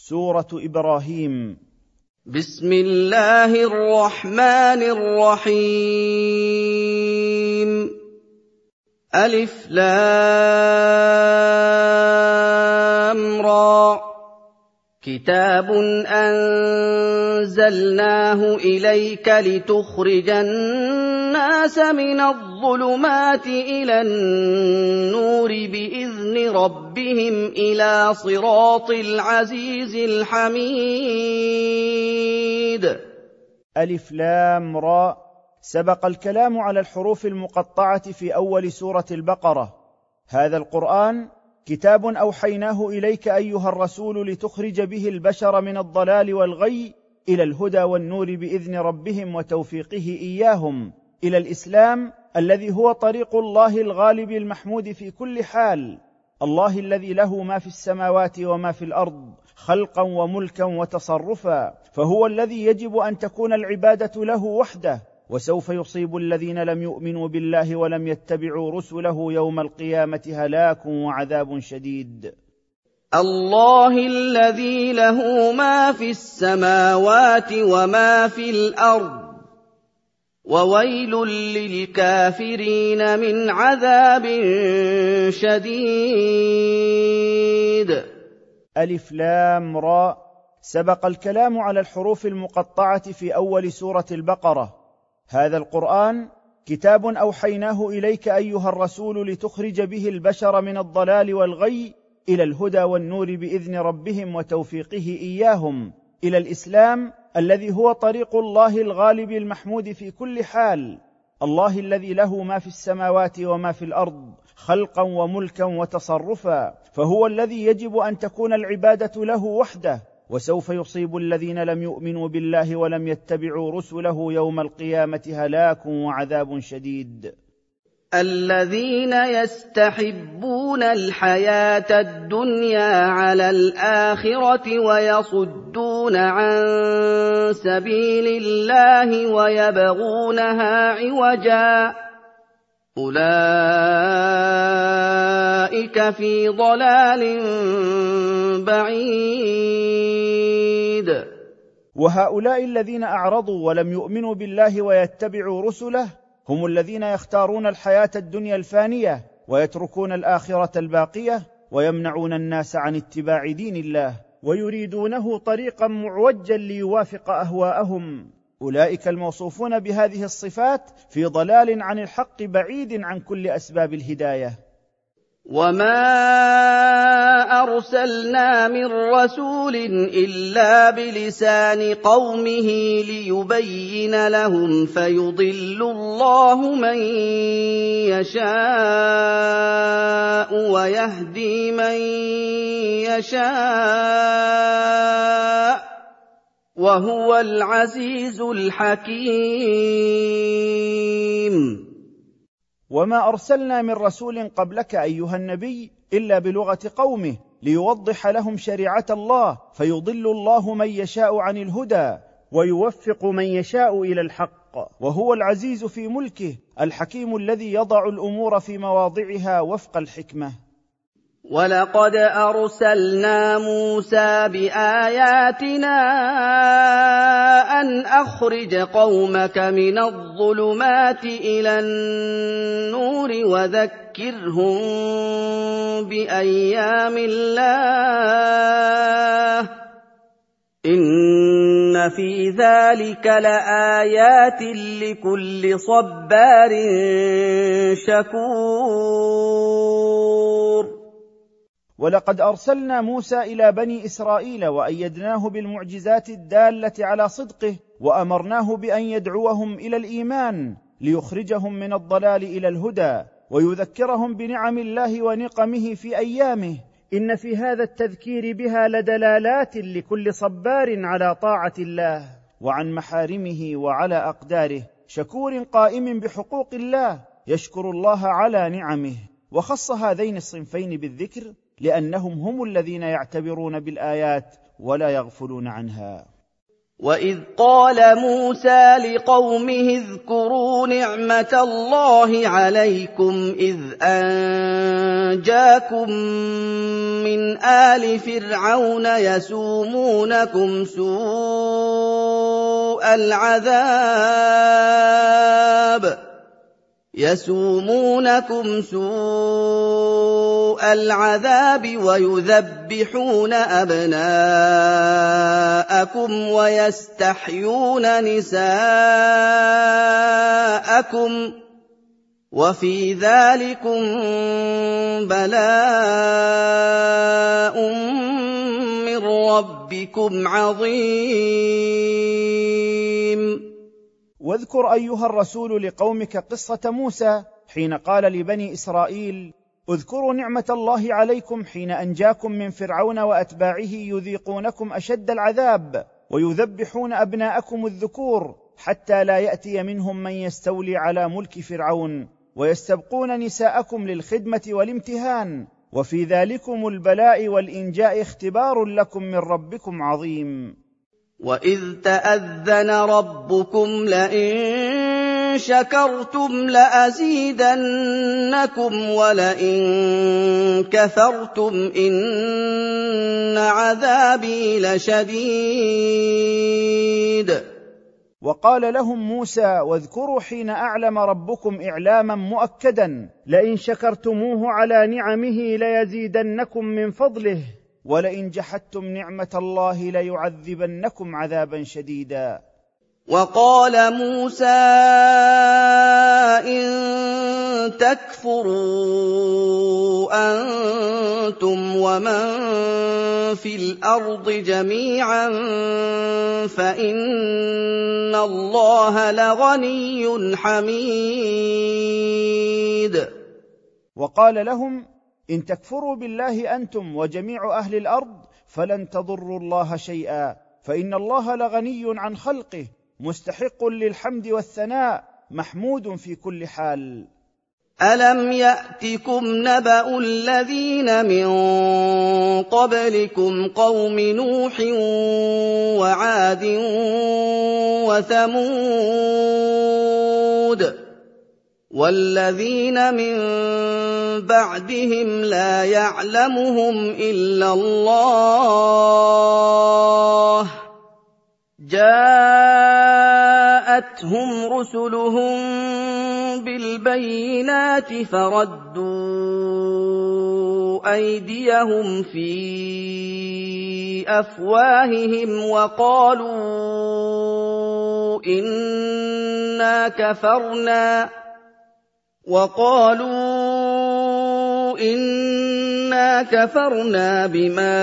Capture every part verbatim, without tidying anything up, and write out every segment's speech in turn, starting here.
سورة إبراهيم. بسم الله الرحمن الرحيم. ألف لام را. كتاب أنزلناه إليك لتخرج الناس من الظلمات إلى النور بإذن ربهم إلى صراط العزيز الحميد. ألف لام را. سبق الكلام على الحروف المقطعة في أول سورة البقرة. هذا القرآن كتاب أوحيناه إليك أيها الرسول لتخرج به البشر من الضلال والغي إلى الهدى والنور بإذن ربهم وتوفيقه إياهم إلى الإسلام الذي هو طريق الله الغالب المحمود في كل حال، الله الذي له ما في السماوات وما في الأرض خلقا وملكا وتصرفا، فهو الذي يجب أن تكون العبادة له وحده. وسوف يصيب الذين لم يؤمنوا بالله ولم يتبعوا رسله يوم القيامة هلاك وعذاب شديد. الله الذي له ما في السماوات وما في الأرض وويل للكافرين من عذاب شديد. ألف لام را. سبق الكلام على الحروف المقطعة في أول سورة البقرة. هذا القرآن كتاب أوحيناه إليك أيها الرسول لتخرج به البشر من الضلال والغي إلى الهدى والنور بإذن ربهم وتوفيقه إياهم إلى الإسلام الذي هو طريق الله الغالب المحمود في كل حال، الله الذي له ما في السماوات وما في الأرض خلقا وملكا وتصرفا، فهو الذي يجب أن تكون العبادة له وحده. وسوف يصيب الذين لم يؤمنوا بالله ولم يتبعوا رسله يوم القيامة هلاك وعذاب شديد. الذين يستحبون الحياة الدنيا على الآخرة ويصدون عن سبيل الله ويبغونها عوجا أولئك في ضلال بعيد. وهؤلاء الذين أعرضوا ولم يؤمنوا بالله ويتبعوا رسله هم الذين يختارون الحياة الدنيا الفانية ويتركون الآخرة الباقية، ويمنعون الناس عن اتباع دين الله ويريدونه طريقا معوجا ليوافق أهواءهم. أولئك الموصوفون بهذه الصفات في ضلال عن الحق بعيد عن كل أسباب الهداية. وما أرسلنا من رسول إلا بلسان قومه ليبين لهم فيضل الله من يشاء ويهدي من يشاء وهو العزيز الحكيم. وما أرسلنا من رسول قبلك أيها النبي إلا بلغة قومه ليوضح لهم شريعة الله، فيضل الله من يشاء عن الهدى ويوفق من يشاء إلى الحق، وهو العزيز في ملكه الحكيم الذي يضع الأمور في مواضعها وفق الحكمة. ولقد أرسلنا موسى بآياتنا أن أخرج قومك من الظلمات إلى النور وذكرهم بأيام الله إن في ذلك لآيات لكل صبار شكور. ولقد أرسلنا موسى إلى بني إسرائيل وأيدناه بالمعجزات الدالة على صدقه، وأمرناه بأن يدعوهم إلى الإيمان ليخرجهم من الضلال إلى الهدى ويذكرهم بنعم الله ونقمه في أيامه. إن في هذا التذكير بها لدلالات لكل صبار على طاعة الله وعن محارمه وعلى أقداره، شكور قائم بحقوق الله يشكر الله على نعمه. وخص هذين الصنفين بالذكر لأنهم هم الذين يعتبرون بالآيات ولا يغفلون عنها. وَإِذْ قَالَ مُوسَىٰ لِقَوْمِهِ اذْكُرُوا نِعْمَةَ اللَّهِ عَلَيْكُمْ إِذْ أَنجَاكُم مِّنْ آلِ فِرْعَوْنَ يَسُومُونَكُمْ سُوءَ الْعَذَابِ يَسُومُونَكُمْ سُوءَ الْعَذَابِ وَيُذَبِّحُونَ أَبْنَاءَكُمْ وَيَسْتَحْيُونَ نِسَاءَكُمْ ۚ وَفِي ذَٰلِكُم بَلَاءٌ مِّن رَّبِّكُمْ عَظِيمٌ. واذكر أيها الرسول لقومك قصة موسى حين قال لبني إسرائيل: اذكروا نعمة الله عليكم حين أنجاكم من فرعون وأتباعه يذيقونكم أشد العذاب ويذبحون أبناءكم الذكور حتى لا يأتي منهم من يستولي على ملك فرعون، ويستبقون نساءكم للخدمة والامتهان، وفي ذلكم البلاء والإنجاء اختبار لكم من ربكم عظيم. وَإِذْ تَأَذَّنَ رَبُّكُمْ لَئِن شَكَرْتُمْ لَأَزِيدَنَّكُمْ وَلَئِن كَفَرْتُمْ إِنَّ عَذَابِي لَشَدِيدٌ. وقال لهم موسى: واذكروا حين أعلم ربكم إعلاما مؤكدا: لئن شكرتموه على نعمه ليزيدنكم من فضله، ولئن جحدتم نعمة الله ليعذبنكم عذابا شديدا. وقال موسى: إن تكفروا أنتم ومن في الأرض جميعا فإن الله لغني حميد. وقال لهم: إن تكفروا بالله أنتم وجميع أهل الأرض فلن تضروا الله شيئا، فإن الله لغني عن خلقه مستحق للحمد والثناء محمود في كل حال. ألم يأتكم نبأ الذين من قبلكم قوم نوح وعاد وثمود والذين من بعدهم لا يعلمهم إلا الله، جاءتهم رسلهم بالبينات فردوا أيديهم في أفواههم وقالوا إنا كفرنا وقالوا إنا كفرنا بما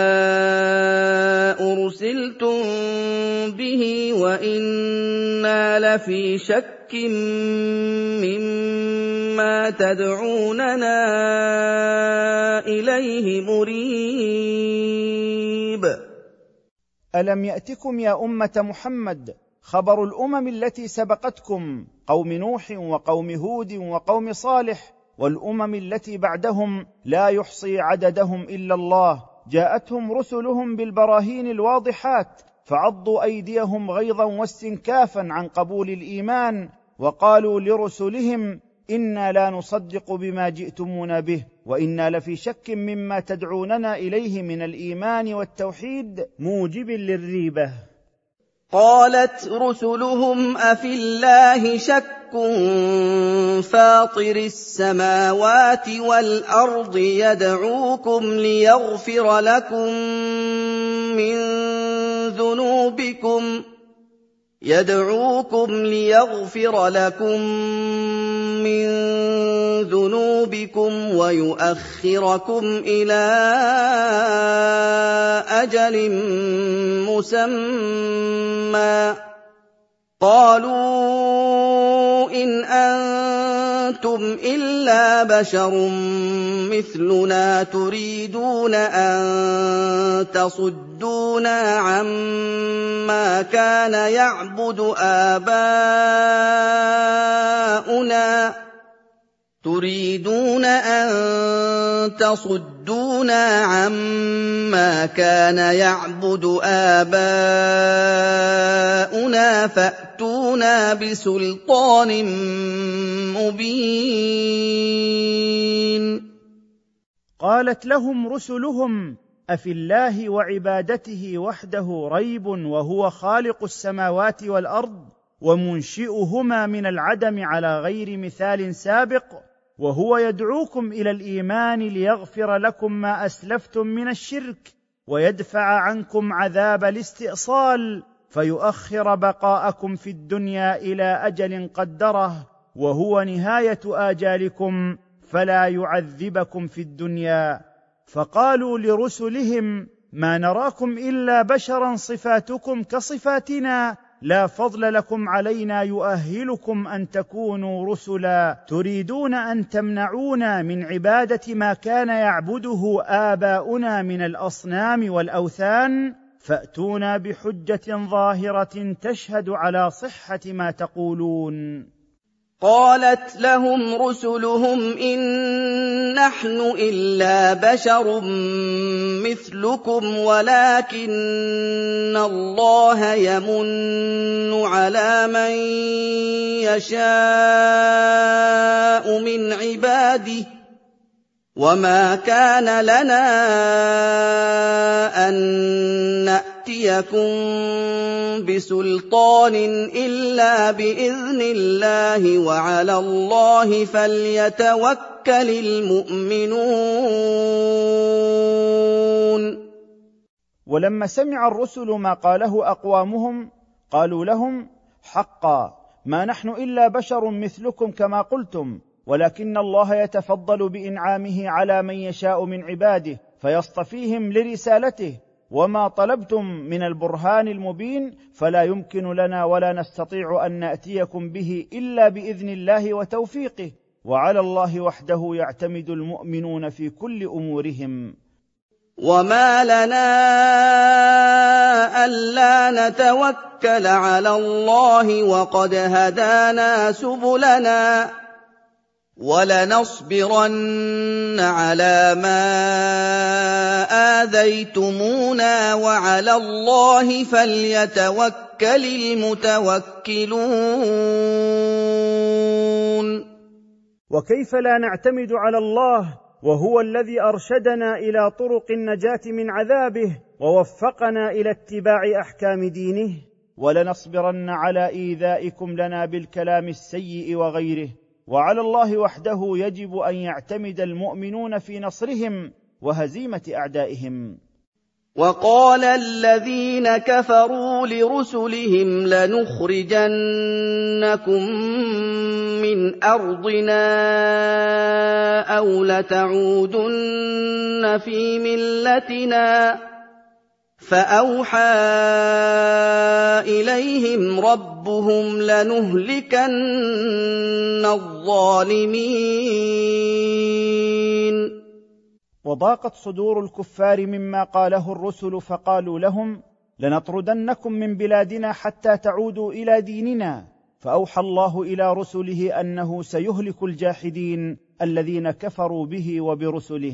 أرسلتم به وإنا لفي شك مما تدعوننا إليه مريب. ألم يأتكم يا أمة محمد خبر الأمم التي سبقتكم قوم نوح وقوم هود وقوم صالح والأمم التي بعدهم لا يحصي عددهم إلا الله، جاءتهم رسلهم بالبراهين الواضحات فعضوا أيديهم غيظا واستنكافا عن قبول الإيمان، وقالوا لرسلهم: إنا لا نصدق بما جئتمونا به وإنا لفي شك مما تدعوننا إليه من الإيمان والتوحيد موجب للريبة. قالت رسلهم: أفي الله شك فاطر السماوات والأرض يدعوكم ليغفر لكم من ذنوبكم يدعوكم ليغفر لكم من ذنوبكم ويؤخركم إلى أجل مسمى. قالوا إن أنتم إلا بشر مثلنا تريدون أن تصدونا عما كان يعبد آباؤنا تريدون أن تصدونا وَصَدُّونَا عَمَّا كَانَ يَعْبُدُ آبَاؤُنَا فَأْتُونَا بِسُلْطَانٍ مُّبِينٍ قالت لهم رسلهم: أفي الله وعبادته وحده ريب وهو خالق السماوات والأرض ومنشئهما من العدم على غير مثال سابق، وهو يدعوكم إلى الإيمان ليغفر لكم ما أسلفتم من الشرك ويدفع عنكم عذاب الاستئصال فيؤخر بقاءكم في الدنيا إلى أجل قدره وهو نهاية آجالكم فلا يعذبكم في الدنيا. فقالوا لرسلهم: ما نراكم إلا بشرا صفاتكم كصفاتنا، لا فضل لكم علينا يؤهلكم أن تكونوا رسلا، تريدون أن تمنعونا من عبادة ما كان يعبده آباؤنا من الأصنام والأوثان، فأتونا بحجة ظاهرة تشهد على صحة ما تقولون. قالت لهم رسلهم: إن نحن إلا بشر مثلكم ولكن الله يمن على من يشاء من عباده، وما كان لنا أن نأتيكم بسلطان إلا بإذن الله وعلى الله فليتوكل المؤمنون. ولما سمع الرسل ما قاله أقوامهم قالوا لهم: حقا ما نحن إلا بشر مثلكم كما قلتم، ولكن الله يتفضل بإنعامه على من يشاء من عباده فيصطفيهم لرسالته، وما طلبتم من البرهان المبين فلا يمكن لنا ولا نستطيع أن نأتيكم به إلا بإذن الله وتوفيقه، وعلى الله وحده يعتمد المؤمنون في كل أمورهم. وما لنا ألا نتوكل على الله وقد هدانا سبلنا وَلَنَصْبِرَنَّ عَلَىٰ مَا آذَيْتُمُونَا وَعَلَى اللَّهِ فَلْيَتَوَكَّلِ الْمُتَوَكِّلُونَ. وكيف لا نعتمد على الله وهو الذي أرشدنا إلى طرق النجاة من عذابه ووفقنا إلى اتباع أحكام دينه؟ وَلَنَصْبِرَنَّ عَلَىٰ إيذائكم لنا بالكلام السيء وغيره، وعلى الله وحده يجب أن يعتمد المؤمنون في نصرهم وهزيمة أعدائهم. وقال الذين كفروا لرسلهم: لنخرجنكم من أرضنا أو لتعودن في ملتنا، فأوحى إليهم ربهم: لنهلكن الظالمين. وضاقت صدور الكفار مما قاله الرسل فقالوا لهم: لنطردنكم من بلادنا حتى تعودوا إلى ديننا، فأوحى الله إلى رسله أنه سيهلك الجاحدين الذين كفروا به وبرسله.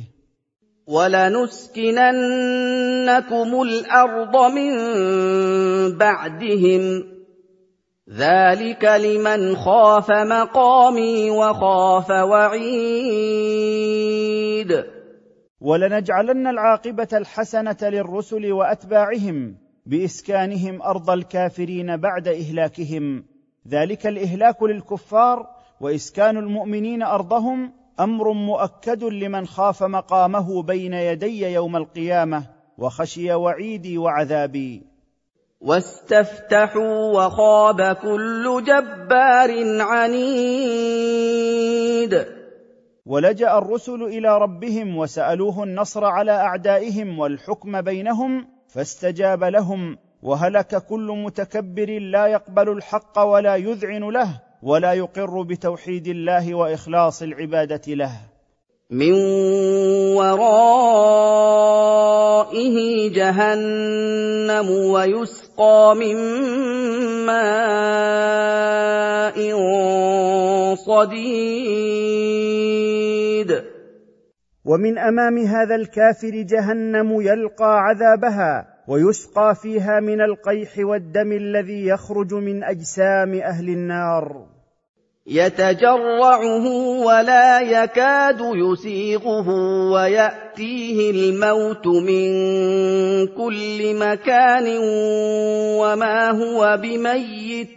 وَلَنُسْكِنَنَّكُمُ الْأَرْضَ مِن بَعْدِهِمْ ۚ ذَٰلِكَ لِمَنْ خَافَ مَقَامِي وَخَافَ وَعِيدِ. وَلَنَجْعَلَنَّ الْعَاقِبَةَ الْحَسَنَةَ للرسل وأتباعهم بإسكانهم أرض الكافرين بعد إهلاكهم، ذلك الإهلاك للكفار وإسكان المؤمنين أرضهم أمر مؤكد لمن خاف مقامه بين يدي يوم القيامة وخشي وعيدي وعذابي. واستفتحوا وخاب كل جبار عنيد. ولجأ الرسل إلى ربهم وسألوه النصر على أعدائهم والحكم بينهم فاستجاب لهم، وهلك كل متكبر لا يقبل الحق ولا يذعن له ولا يقر بتوحيد الله وإخلاص العبادة له. من ورائه جهنم ويسقى من ماء صديد. ومن امام هذا الكافر جهنم يلقى عذابها ويسقى فيها من القيح والدم الذي يخرج من اجسام اهل النار، يتجرعه ولا يكاد يسيغه ويأتيه الموت من كل مكان وما هو بميت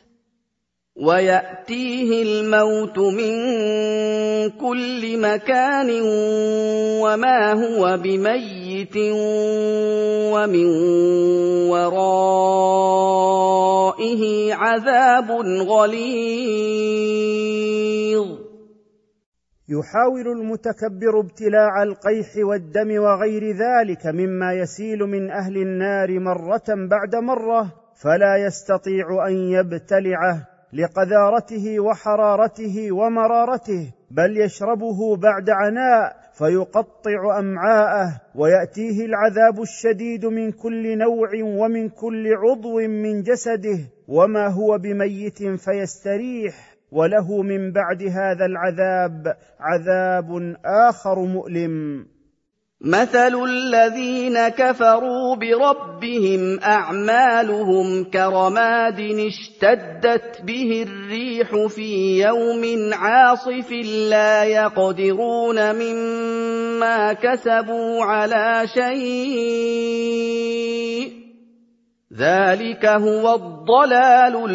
ويأتيه الموت من كل مكان وما هو بميت ومن ورائه عذاب غليظ. يحاول المتكبر ابتلاع القيح والدم وغير ذلك مما يسيل من أهل النار مرة بعد مرة، فلا يستطيع أن يبتلعه لقذارته وحرارته ومرارته، بل يشربه بعد عناء فيقطع أمعاءه، ويأتيه العذاب الشديد من كل نوع ومن كل عضو من جسده وما هو بميت فيستريح، وله من بعد هذا العذاب عذاب آخر مؤلم. مثل الذين كفروا بربهم أعمالهم كرماد اشتدت به الريح في يوم عاصف لا يقدرون مما كسبوا على شيء ذلك هو الضلال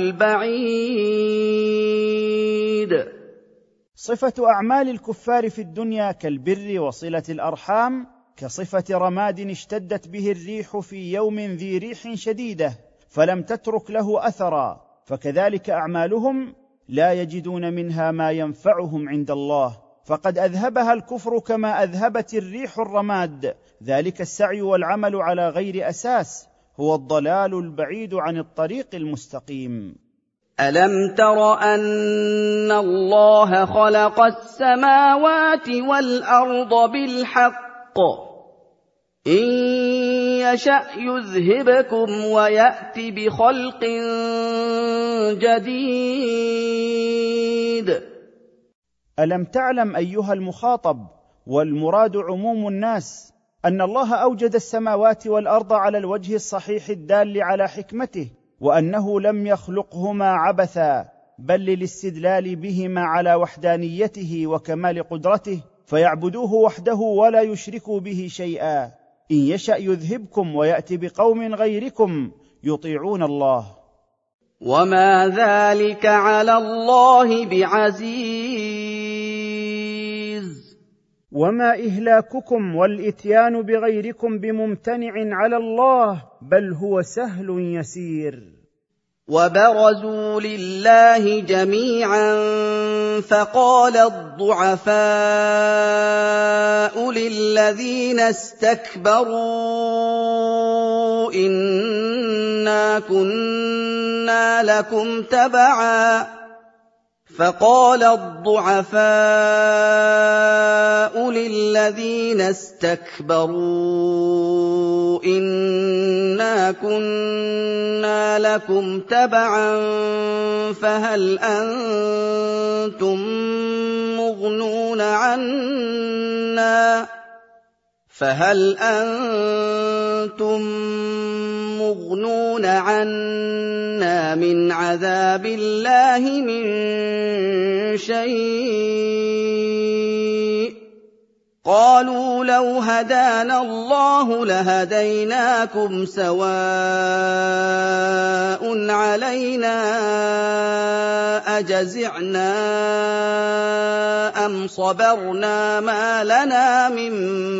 البعيد. صفة أعمال الكفار في الدنيا كالبر وصلة الأرحام كصفة رماد اشتدت به الريح في يوم ذي ريح شديدة فلم تترك له أثرا، فكذلك أعمالهم لا يجدون منها ما ينفعهم عند الله، فقد أذهبها الكفر كما أذهبت الريح الرماد. ذلك السعي والعمل على غير أساس هو الضلال البعيد عن الطريق المستقيم. ألم تر أن الله خلق السماوات والأرض بالحق إن يشأ يذهبكم ويأت بخلق جديد. ألم تعلم أيها المخاطب، والمراد عموم الناس، أن الله أوجد السماوات والأرض على الوجه الصحيح الدال على حكمته، وأنه لم يخلقهما عبثا بل للاستدلال بهما على وحدانيته وكمال قدرته، فيعبدوه وحده ولا يشركوا به شيئا. إن يشأ يذهبكم ويأتي بقوم غيركم يطيعون الله، وما ذلك على الله بعزيز. وما إهلاككم والإتيان بغيركم بممتنع على الله، بل هو سهل يسير. وبرزوا لله جميعا فقال الضعفاء للذين استكبروا إنا كنا لكم تبعا فقال الضعفاء للذين استكبروا إنا كنا لكم تبعا فهل أنتم مغنون عنا فهل أنتم مغنون عنا من عذاب الله من شيء قالوا لو هدانا الله لهديناكم سواء علينا أجزعنا أم صبرنا ما لنا من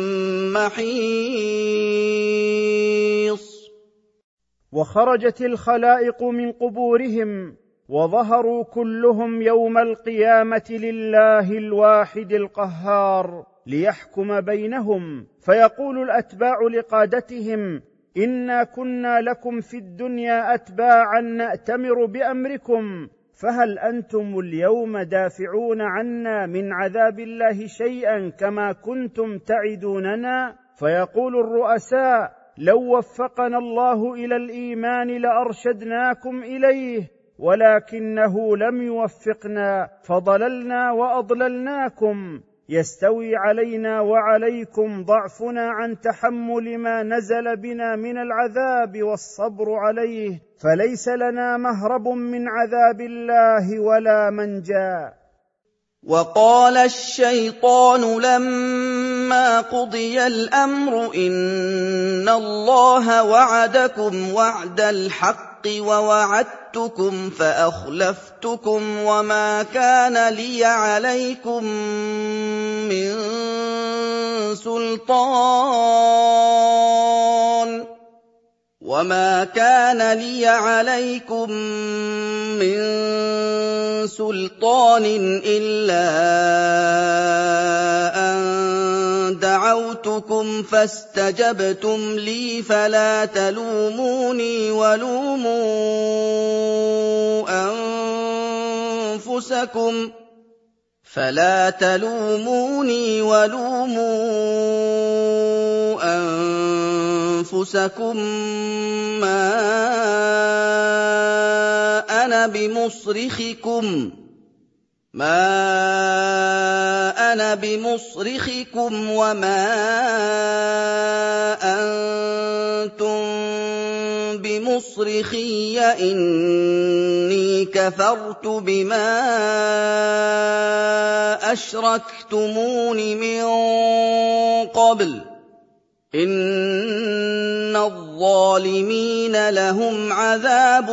محيص. وخرجت الخلائق من قبورهم وظهروا كلهم يوم القيامة لله الواحد القهار ليحكم بينهم، فيقول الأتباع لقادتهم إنا كنا لكم في الدنيا أتباعا نأتمر بأمركم، فهل أنتم اليوم دافعون عنا من عذاب الله شيئا كما كنتم تعدوننا؟ فيقول الرؤساء لو وفقنا الله إلى الإيمان لأرشدناكم إليه، ولكنه لم يوفقنا فضللنا وأضللناكم، يستوي علينا وعليكم ضعفنا عن تحمل ما نزل بنا من العذاب والصبر عليه، فليس لنا مهرب من عذاب الله ولا منجا. وقال الشيطان لما قضي الأمر إن الله وعدكم وعد الحق ووعدتكم فأخلفتكم وما كان لي عليكم من سلطان وما كان لي عليكم من سلطان إلا أن دعوتكم فاستجبتم لي فلا تلوموني ولوموا أنفسكم فلا تلوموني ولوموا أنفسكم ما أنا بمصرخكم ما أنا بمصرخكم وما أنتم بمصرخي إني كفرت بما أشركتمون من قبل إن الظالمين لهم عذاب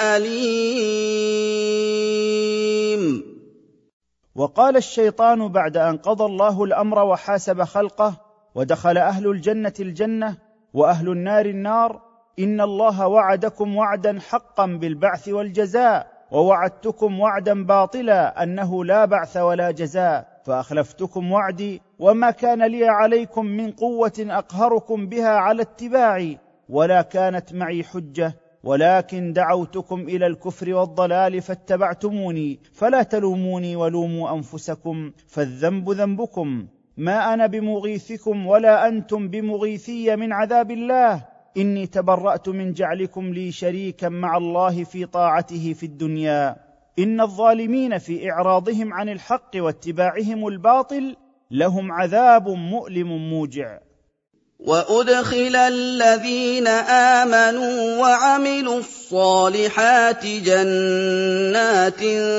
أليم. وقال الشيطان بعد أن قضى الله الأمر وحاسب خلقه ودخل أهل الجنة الجنة وأهل النار النار: إن الله وعدكم وعدا حقا بالبعث والجزاء، ووعدتكم وعدا باطلا أنه لا بعث ولا جزاء، فأخلفتكم وعدي وما كان لي عليكم من قوة أقهركم بها على اتباعي، ولا كانت معي حجة، ولكن دعوتكم إلى الكفر والضلال فاتبعتموني، فلا تلوموني ولوموا أنفسكم، فالذنب ذنبكم، ما أنا بمغيثكم ولا أنتم بمغيثي من عذاب الله، إني تبرأت من جعلكم لي شريكا مع الله في طاعته في الدنيا. إن الظالمين في إعراضهم عن الحق واتباعهم الباطل لهم عذاب مؤلم موجع. وأدخل الذين آمنوا وعملوا الصالحات جنات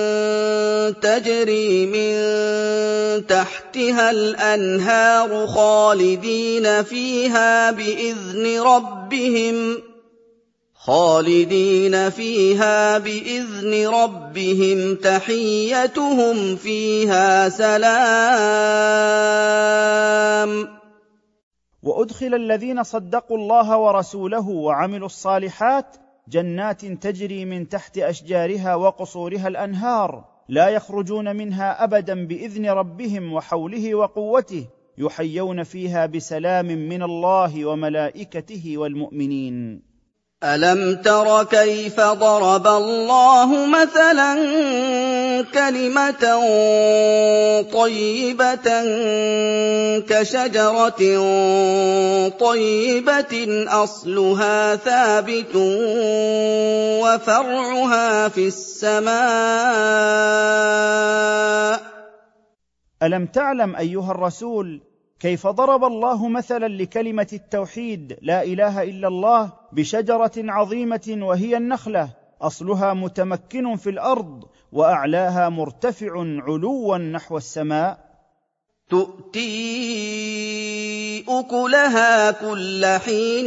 تجري من تحتها الأنهار خالدين فيها بإذن ربهم خالدين فيها بإذن ربهم تحيتهم فيها سلام. وأدخل الذين صدقوا الله ورسوله وعملوا الصالحات جنات تجري من تحت أشجارها وقصورها الأنهار، لا يخرجون منها أبدا بإذن ربهم وحوله وقوته، يحيون فيها بسلام من الله وملائكته والمؤمنين. ألم تر كيف ضرب الله مثلا كلمة طيبة كشجرة طيبة أصلها ثابت وفرعها في السماء. ألم تعلم أيها الرسول كيف ضرب الله مثلا لكلمة التوحيد لا إله إلا الله بشجرة عظيمة وهي النخلة، أصلها متمكن في الأرض وأعلاها مرتفع علوا نحو السماء، تؤتي أكلها كل حين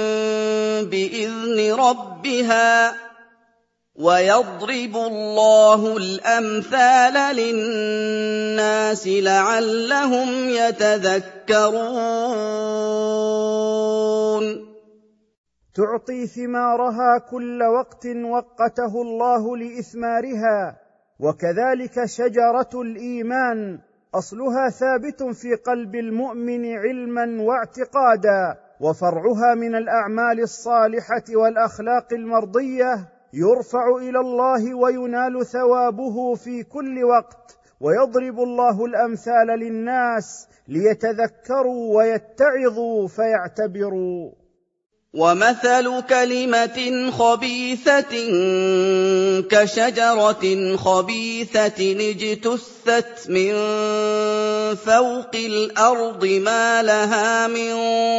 بإذن ربها ويضرب الله الأمثال للناس لعلهم يتذكرون. تعطي ثمارها كل وقت وقته الله لإثمارها، وكذلك شجرة الإيمان أصلها ثابت في قلب المؤمن علما واعتقادا، وفرعها من الأعمال الصالحة والأخلاق المرضية يرفع إلى الله وينال ثوابه في كل وقت، ويضرب الله الأمثال للناس ليتذكروا ويتعظوا فيعتبروا. وَمَثَلُ كَلِمَةٍ خَبِيثَةٍ كَشَجَرَةٍ خَبِيثَةٍ اجْتُثَّتْ مِن فَوْقِ الْأَرْضِ مَا لَهَا مِن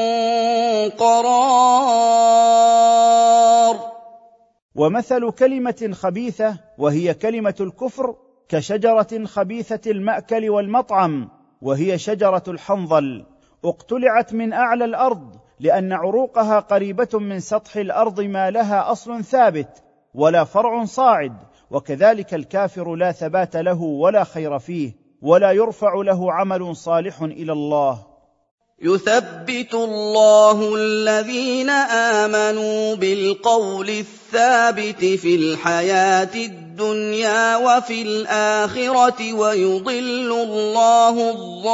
قَرَارٍ. ومثل كلمة خبيثة وهي كلمة الكفر كشجرة خبيثة المأكل والمطعم، وهي شجرة الحنظل، اقتلعت من أعلى الأرض لأن عروقها قريبة من سطح الأرض، ما لها أصل ثابت ولا فرع صاعد، وكذلك الكافر لا ثبات له ولا خير فيه، ولا يرفع له عمل صالح إلى الله. يثبت الله الذين آمنوا بالقول الثابت في الحياة الدنيا وفي الآخرة، ويضل الله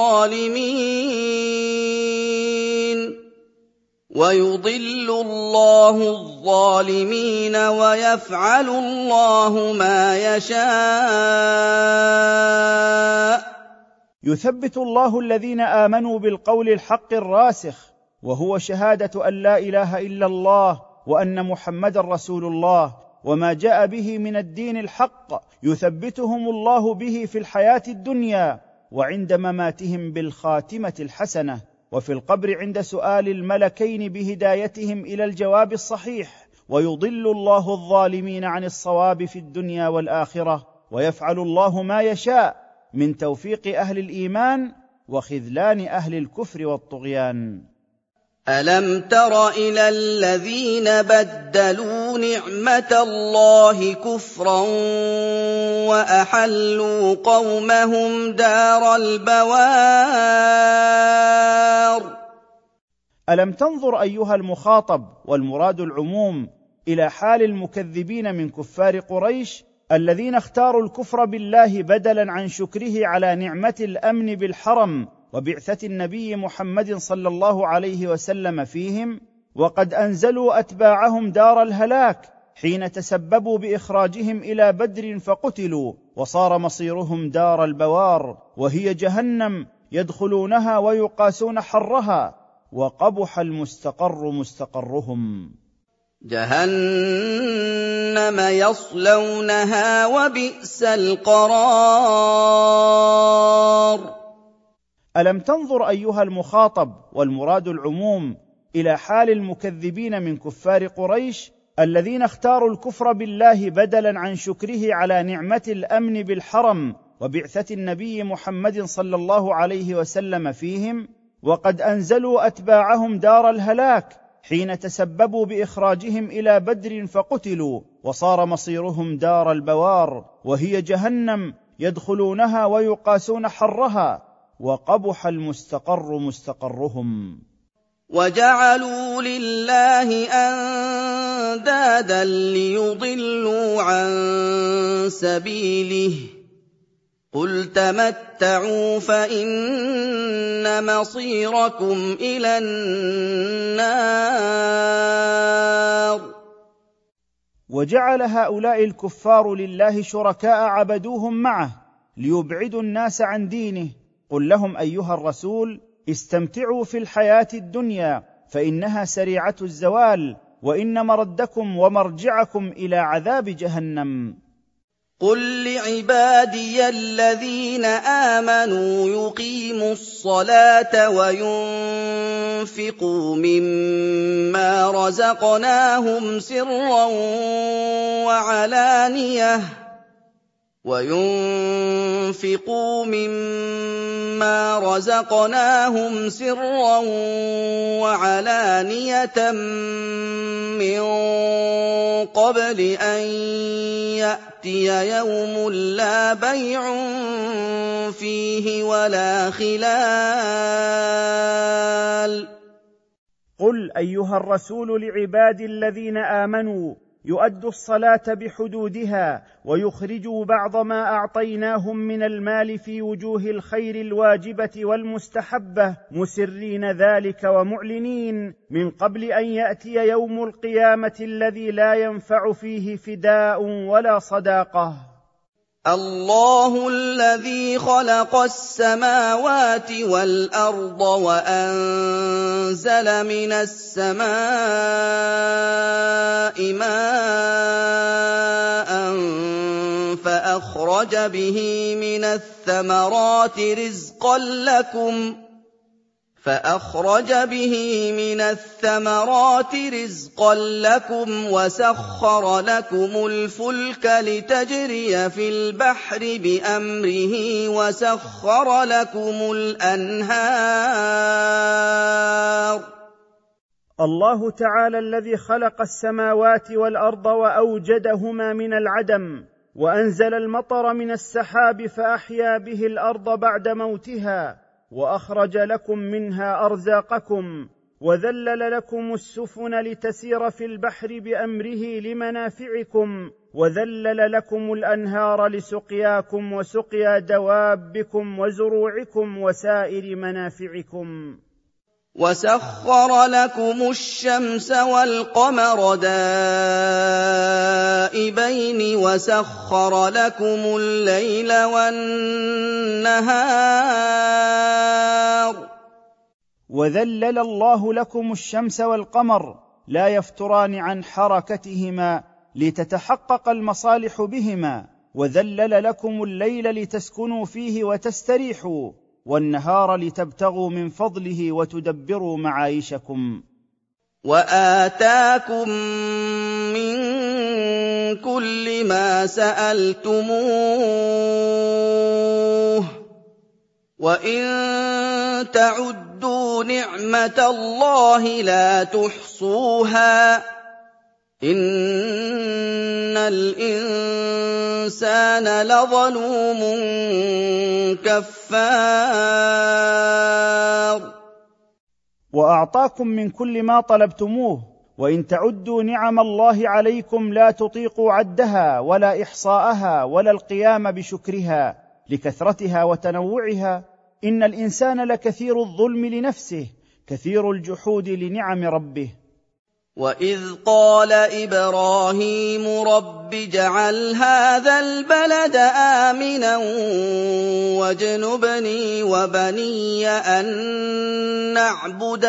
الظالمين ويضل الله الظالمين ويفعل الله ما يشاء. يثبت الله الذين آمنوا بالقول الحق الراسخ، وهو شهادة أن لا إله إلا الله وأن محمدًا رسول الله، وما جاء به من الدين الحق يثبتهم الله به في الحياة الدنيا وعند مماتهم بالخاتمة الحسنة، وفي القبر عند سؤال الملكين بهدايتهم إلى الجواب الصحيح. ويضل الله الظالمين عن الصواب في الدنيا والآخرة، ويفعل الله ما يشاء من توفيق أهل الإيمان وخذلان أهل الكفر والطغيان. أَلَمْ تَرَ إِلَى الَّذِينَ بَدَّلُوا نِعْمَةَ اللَّهِ كُفْرًا وَأَحَلُّوا قَوْمَهُمْ دَارَ الْبَوَارِ. ألم تنظر أيها المخاطب، والمراد العموم، إلى حال المكذبين من كفار قريش الذين اختاروا الكفر بالله بدلا عن شكره على نعمة الأمن بالحرم وبعثة النبي محمد صلى الله عليه وسلم فيهم، وقد أنزلوا أتباعهم دار الهلاك حين تسببوا بإخراجهم إلى بدر فقتلوا، وصار مصيرهم دار البوار، وهي جهنم يدخلونها ويقاسون حرها، وقبح المستقر مستقرهم. جهنم يصلونها وبئس القرار. ألم تنظر أيها المخاطب، والمراد العموم، إلى حال المكذبين من كفار قريش الذين اختاروا الكفر بالله بدلا عن شكره على نعمة الأمن بالحرم وبعثة النبي محمد صلى الله عليه وسلم فيهم، وقد أنزلوا أتباعهم دار الهلاك حين تسببوا بإخراجهم إلى بدر فقتلوا، وصار مصيرهم دار البوار، وهي جهنم يدخلونها ويقاسون حرها، وقبح المستقر مستقرهم. وجعلوا لله أندادا ليضلوا عن سبيله، قل تمتعوا فإن مصيركم إلى النار. وجعل هؤلاء الكفار لله شركاء عبدوهم معه ليبعدوا الناس عن دينه. قل لهم أيها الرسول: استمتعوا في الحياة الدنيا فإنها سريعة الزوال، وإن مردكم ومرجعكم إلى عذاب جهنم. قل لعبادي الذين آمنوا يقيموا الصلاة وينفقوا مما رزقناهم سرا وعلانية وينفقوا مما رزقناهم سرا وعلانية من قبل أن يأتي يوم لا بيع فيه ولا خلال. قل أيها الرسول لعبادي الذين آمنوا يؤدوا الصلاة بحدودها ويخرجوا بعض ما أعطيناهم من المال في وجوه الخير الواجبة والمستحبة، مسرين ذلك ومعلنين، من قبل أن يأتي يوم القيامة الذي لا ينفع فيه فداء ولا صداقة. اللَّهُ الَّذِي خَلَقَ السَّمَاوَاتِ وَالْأَرْضَ وَأَنزَلَ مِنَ السَّمَاءِ مَاءً فَأَخْرَجَ بِهِ مِنَ الثَّمَرَاتِ رِزْقًا لَّكُمْ فأخرج به من الثمرات رزقا لكم وسخر لكم الفلك لتجري في البحر بأمره وسخر لكم الأنهار. الله تعالى الذي خلق السماوات والأرض وأوجدهما من العدم، وأنزل المطر من السحاب فأحيا به الأرض بعد موتها، وأخرج لكم منها أرزاقكم، وذلل لكم السفن لتسير في البحر بأمره لمنافعكم، وذلل لكم الأنهار لسقياكم وسقيا دوابكم وزروعكم وسائر منافعكم. وَسَخَّرَ لَكُمُ الشَّمْسَ وَالْقَمَرَ دَائِبَيْنِ وَسَخَّرَ لَكُمُ اللَّيْلَ وَالنَّهَارَ. وذلل الله لكم الشمس والقمر لا يفتران عن حركتهما لتتحقق المصالح بهما، وذلل لكم الليل لتسكنوا فيه وتستريحوا، والنهار لتبتغوا من فضله وتدبروا معايشكم. وآتاكم من كل ما سألتموه وإن تعدوا نعمة الله لا تحصوها إِنَّ الْإِنسَانَ لَظَلُومٌ كَفَّارٌ. وأعطاكم من كل ما طلبتموه، وإن تعدوا نعم الله عليكم لا تطيقوا عدها ولا إحصاءها ولا القيام بشكرها لكثرتها وتنوعها. إن الإنسان لكثير الظلم لنفسه كثير الجحود لنعم ربه. وَإِذْ قَالَ إِبْرَاهِيمُ رَبِّ اجْعَلْ هَٰذَا الْبَلَدَ آمِنًا وَاجْنُبْنِي وَبَنِيَّ أَن نَّعْبُدَ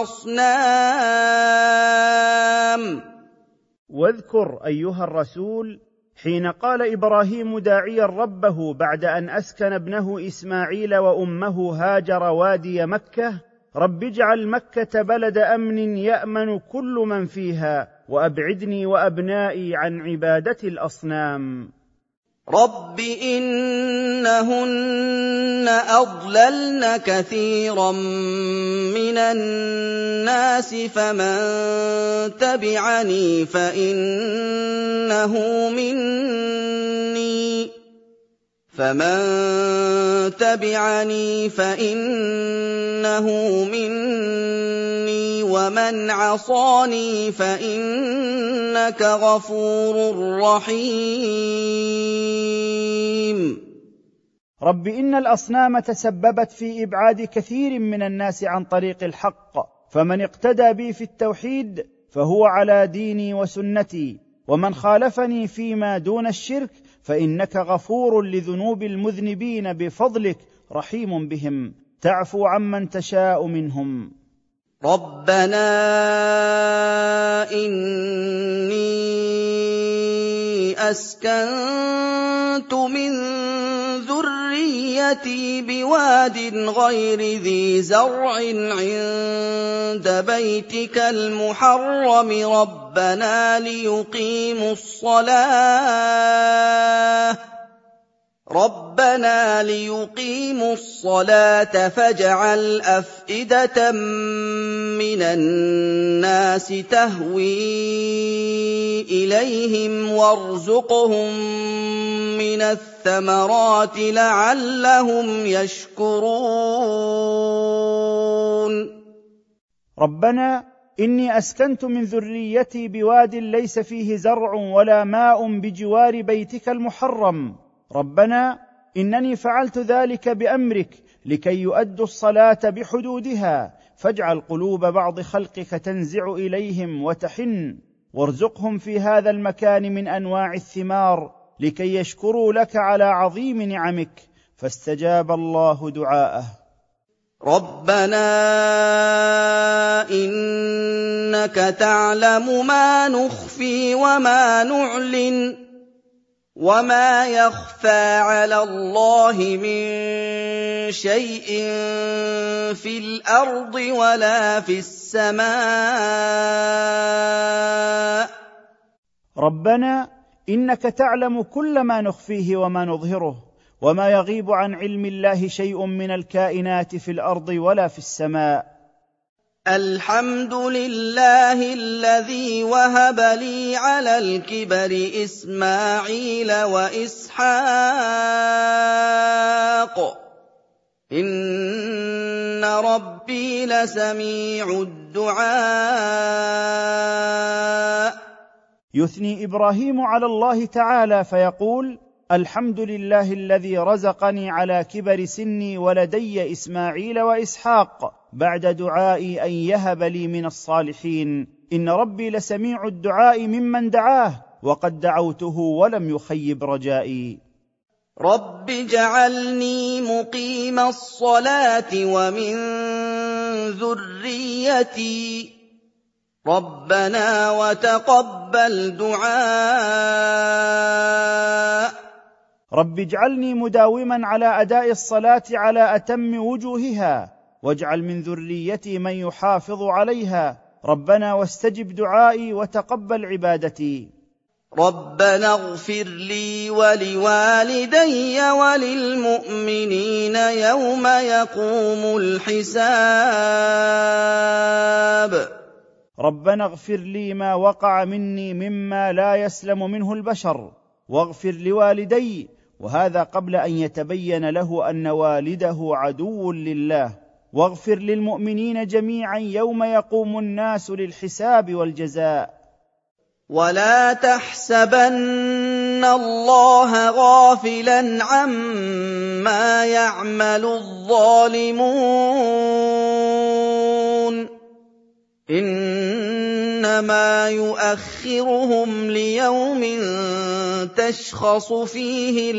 الْأَصْنَامَ. واذكر أيها الرسول حين قال إبراهيم داعيا ربه بعد أن أسكن ابنه إسماعيل وأمه هاجر وادي مكة: رب اجعل مكة بلد أمن يأمن كل من فيها وأبعدني وأبنائي عن عبادة الأصنام. رب إنهن أضللن كثيرا من الناس فمن تبعني فإنه مني فمن تبعني فإنه مني ومن عصاني فإنك غفور رحيم. رب إن الأصنام تسببت في إبعاد كثير من الناس عن طريق الحق، فمن اقتدى بي في التوحيد فهو على ديني وسنتي، ومن خالفني فيما دون الشرك فإنك غفور لذنوب المذنبين بفضلك رحيم بهم تعفو عمن تشاء منهم. ربنا إني أسكنت من ذريتي بواد غير ذي زرع عند بيتك المحرم ربنا ليقيموا الصلاة ربنا ليقيموا الصلاة فاجعل أفئدة من الناس تهوي إليهم وارزقهم من الثمرات لعلهم يشكرون. ربنا إني أسكنت من ذريتي بواد ليس فيه زرع ولا ماء بجوار بيتك المحرم، ربنا إنني فعلت ذلك بأمرك لكي يؤدوا الصلاة بحدودها، فاجعل قلوب بعض خلقك تنزع إليهم وتحن، وارزقهم في هذا المكان من أنواع الثمار لكي يشكروا لك على عظيم نعمك، فاستجاب الله دعاءه. ربنا إنك تعلم ما نخفي وما نعلن وما يخفى على الله من شيء في الأرض ولا في السماء. ربنا إنك تعلم كل ما نخفيه وما نظهره، وما يغيب عن علم الله شيء من الكائنات في الأرض ولا في السماء. الحمد لله الذي وهب لي على الكبر إسماعيل وإسحاق إن ربي لسميع الدعاء. يثني إبراهيم على الله تعالى فيقول: الحمد لله الذي رزقني على كبر سني ولدي إسماعيل وإسحاق بعد دعائي أن يهب لي من الصالحين، إن ربي لسميع الدعاء ممن دعاه، وقد دعوته ولم يخيب رجائي. رب اجعلني مقيم الصلاة ومن ذريتي ربنا وتقبل دعاء. رب اجعلني مداوما على أداء الصلاة على أتم وجوهها، واجعل من ذريتي من يحافظ عليها، ربنا واستجب دعائي وتقبل عبادتي. ربنا اغفر لي ولوالدي وللمؤمنين يوم يقوم الحساب. ربنا اغفر لي ما وقع مني مما لا يسلم منه البشر، واغفر لوالدي، وهذا قبل أن يتبين له أن والده عدو لله، واغفر للمؤمنين جميعا يوم يقوم الناس للحساب والجزاء. ولا تحسبن الله غافلا عما يعمل الظالمون إنما يؤخرهم ليوم تشخص فيه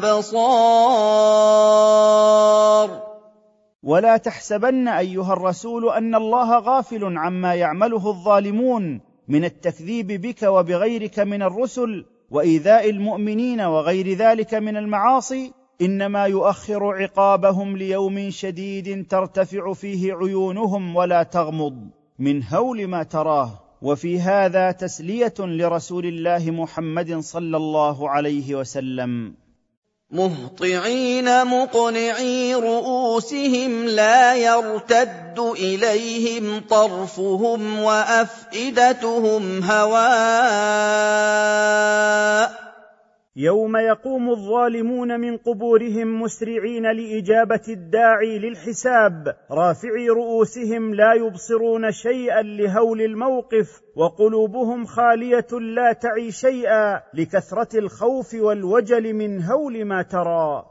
الأبصار. ولا تحسبن أيها الرسول أن الله غافل عما يعمله الظالمون من التكذيب بك وبغيرك من الرسل وإيذاء المؤمنين وغير ذلك من المعاصي، إنما يؤخر عقابهم ليوم شديد ترتفع فيه عيونهم ولا تغمض من هول ما تراه. وفي هذا تسلية لرسول الله محمد صلى الله عليه وسلم. مهطعين مقنعي رؤوسهم لا يرتد إليهم طرفهم وأفئدتهم هواء. يوم يقوم الظالمون من قبورهم مسرعين لإجابة الداعي للحساب، رافعي رؤوسهم لا يبصرون شيئا لهول الموقف، وقلوبهم خالية لا تعي شيئا لكثرة الخوف والوجل من هول ما ترى.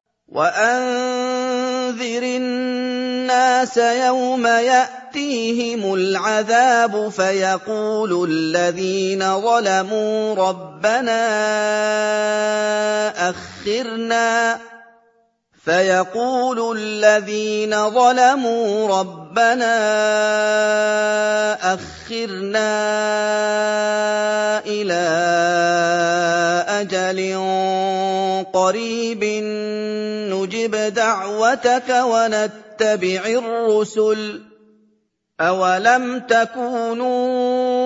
وأنذر الناس يوم يأتيهم العذاب فيقول الذين ظلموا ربنا أخرنا فيقول الذين ظلموا ربنا أخرنا إلى أجل قريب نجب دعوتك ونتبع الرسل أولم تكونوا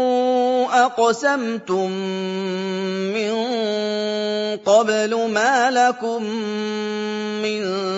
أقسمتم من قبل ما لكم من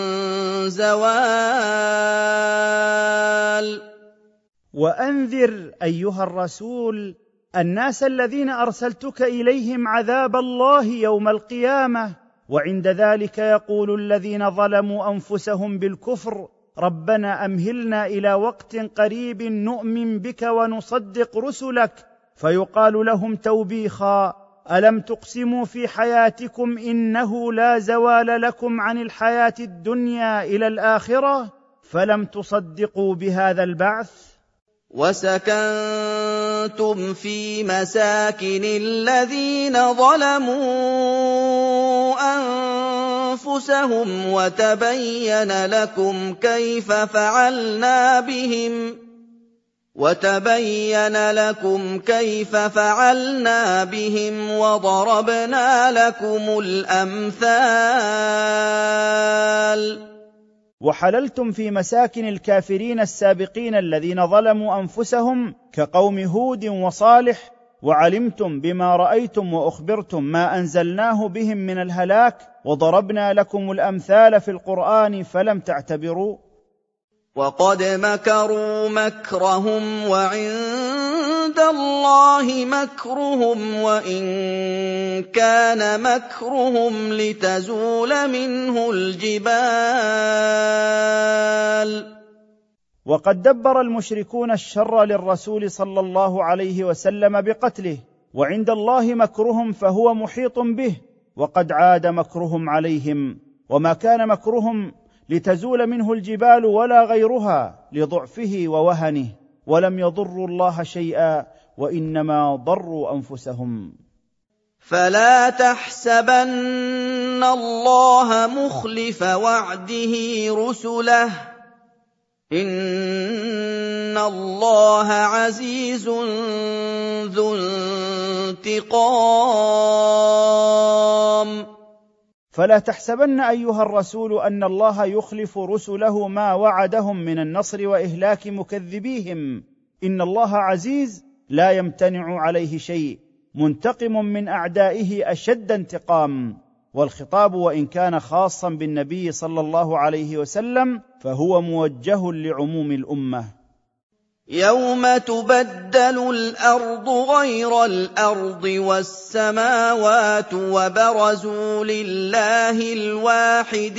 زوال. وأنذر أيها الرسول الناس الذين أرسلتك إليهم عذاب الله يوم القيامة، وعند ذلك يقول الذين ظلموا أنفسهم بالكفر ربنا أمهلنا إلى وقت قريب نؤمن بك ونصدق رسلك، فيقال لهم توبيخا ألم تقسموا في حياتكم إنه لا زوال لكم عن الحياة الدنيا إلى الآخرة فلم تصدقوا بهذا البعث. وسكنتم في مساكن الذين ظلموا أنفسهم وتبين لكم كيف فعلنا بهم وتبين لكم كيف فعلنا بهم وضربنا لكم الأمثال. وحللتم في مساكن الكافرين السابقين الذين ظلموا أنفسهم كقوم هود وصالح، وعلمتم بما رأيتم وأخبرتم ما أنزلناه بهم من الهلاك، وضربنا لكم الأمثال في القرآن فلم تعتبروا. وقد مكروا مكرهم وعند الله مكرهم وإن كان مكرهم لتزول منه الجبال. وقد دبر المشركون الشر للرسول صلى الله عليه وسلم بقتله، وعند الله مكرهم فهو محيط به، وقد عاد مكرهم عليهم، وما كان مكرهم لتزول منه الجبال ولا غيرها لضعفه ووهنه، ولم يضروا الله شيئا وإنما ضروا أنفسهم. فلا تحسبن الله مخلف وعده رسله، إن الله عزيز ذو انتقام. فلا تحسبن أيها الرسول أن الله يخلف رسله ما وعدهم من النصر وإهلاك مكذبيهم، إن الله عزيز لا يمتنع عليه شيء، منتقم من أعدائه أشد انتقام. والخطاب وإن كان خاصا بالنبي صلى الله عليه وسلم فهو موجه لعموم الأمة. يوم تبدل الأرض غير الأرض والسماوات وبرزوا لله الواحد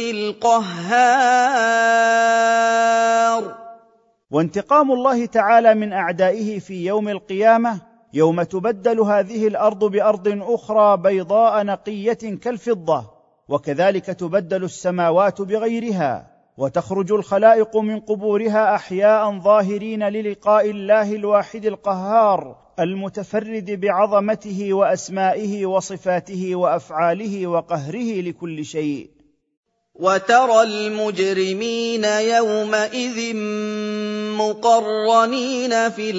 القهار. وانتقام الله تعالى من أعدائه في يوم القيامة يوم تبدل هذه الأرض بأرض أخرى بيضاء نقية كالفضة، وكذلك تبدل السماوات بغيرها، وتخرج الخلائق من قبورها أحياء ظاهرين للقاء الله الواحد القهار المتفرد بعظمته وأسمائه وصفاته وأفعاله وقهره لكل شيء. وترى المجرمين يومئذ مقرنين في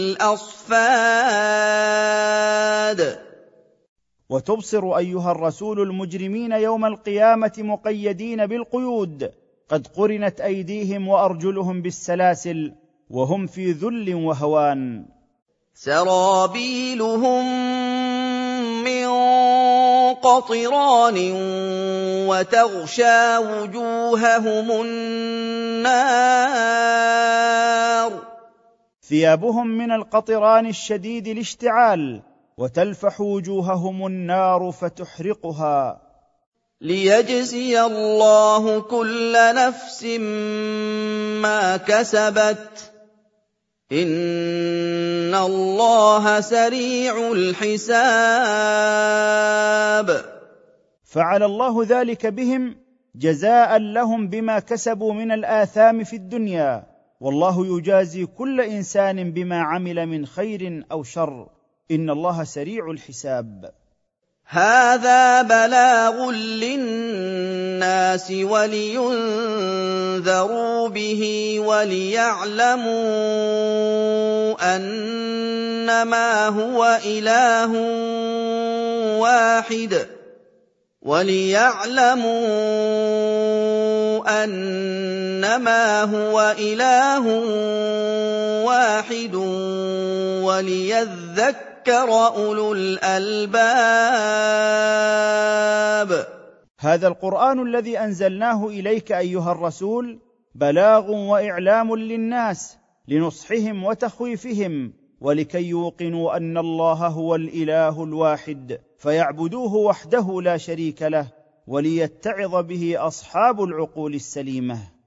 الأصفاد. وتبصر أيها الرسول المجرمين يوم القيامة مقيدين بالقيود، قد قرنت أيديهم وأرجلهم بالسلاسل، وهم في ذل وهوان. سرابيلهم من قطران وتغشى وجوههم النار. ثيابهم من القطران الشديد الاشتعال، وتلفح وجوههم النار فتحرقها. ليجزي الله كل نفس ما كسبت، إن الله سريع الحساب. فعل الله ذلك بهم جزاء لهم بما كسبوا من الآثام في الدنيا، والله يجازي كل إنسان بما عمل من خير أو شر، إن الله سريع الحساب. هذا بلاغ للناس ولينذروا به وليعلموا أنما هو إله واحد وليعلموا أنما هو إله واحد وليذكر أولو الألباب. هذا القرآن الذي أنزلناه إليك أيها الرسول بلاغ وإعلام للناس لنصحهم وتخويفهم، ولكي يوقنوا أن الله هو الإله الواحد فيعبدوه وحده لا شريك له، وليتعظ به أصحاب العقول السليمة.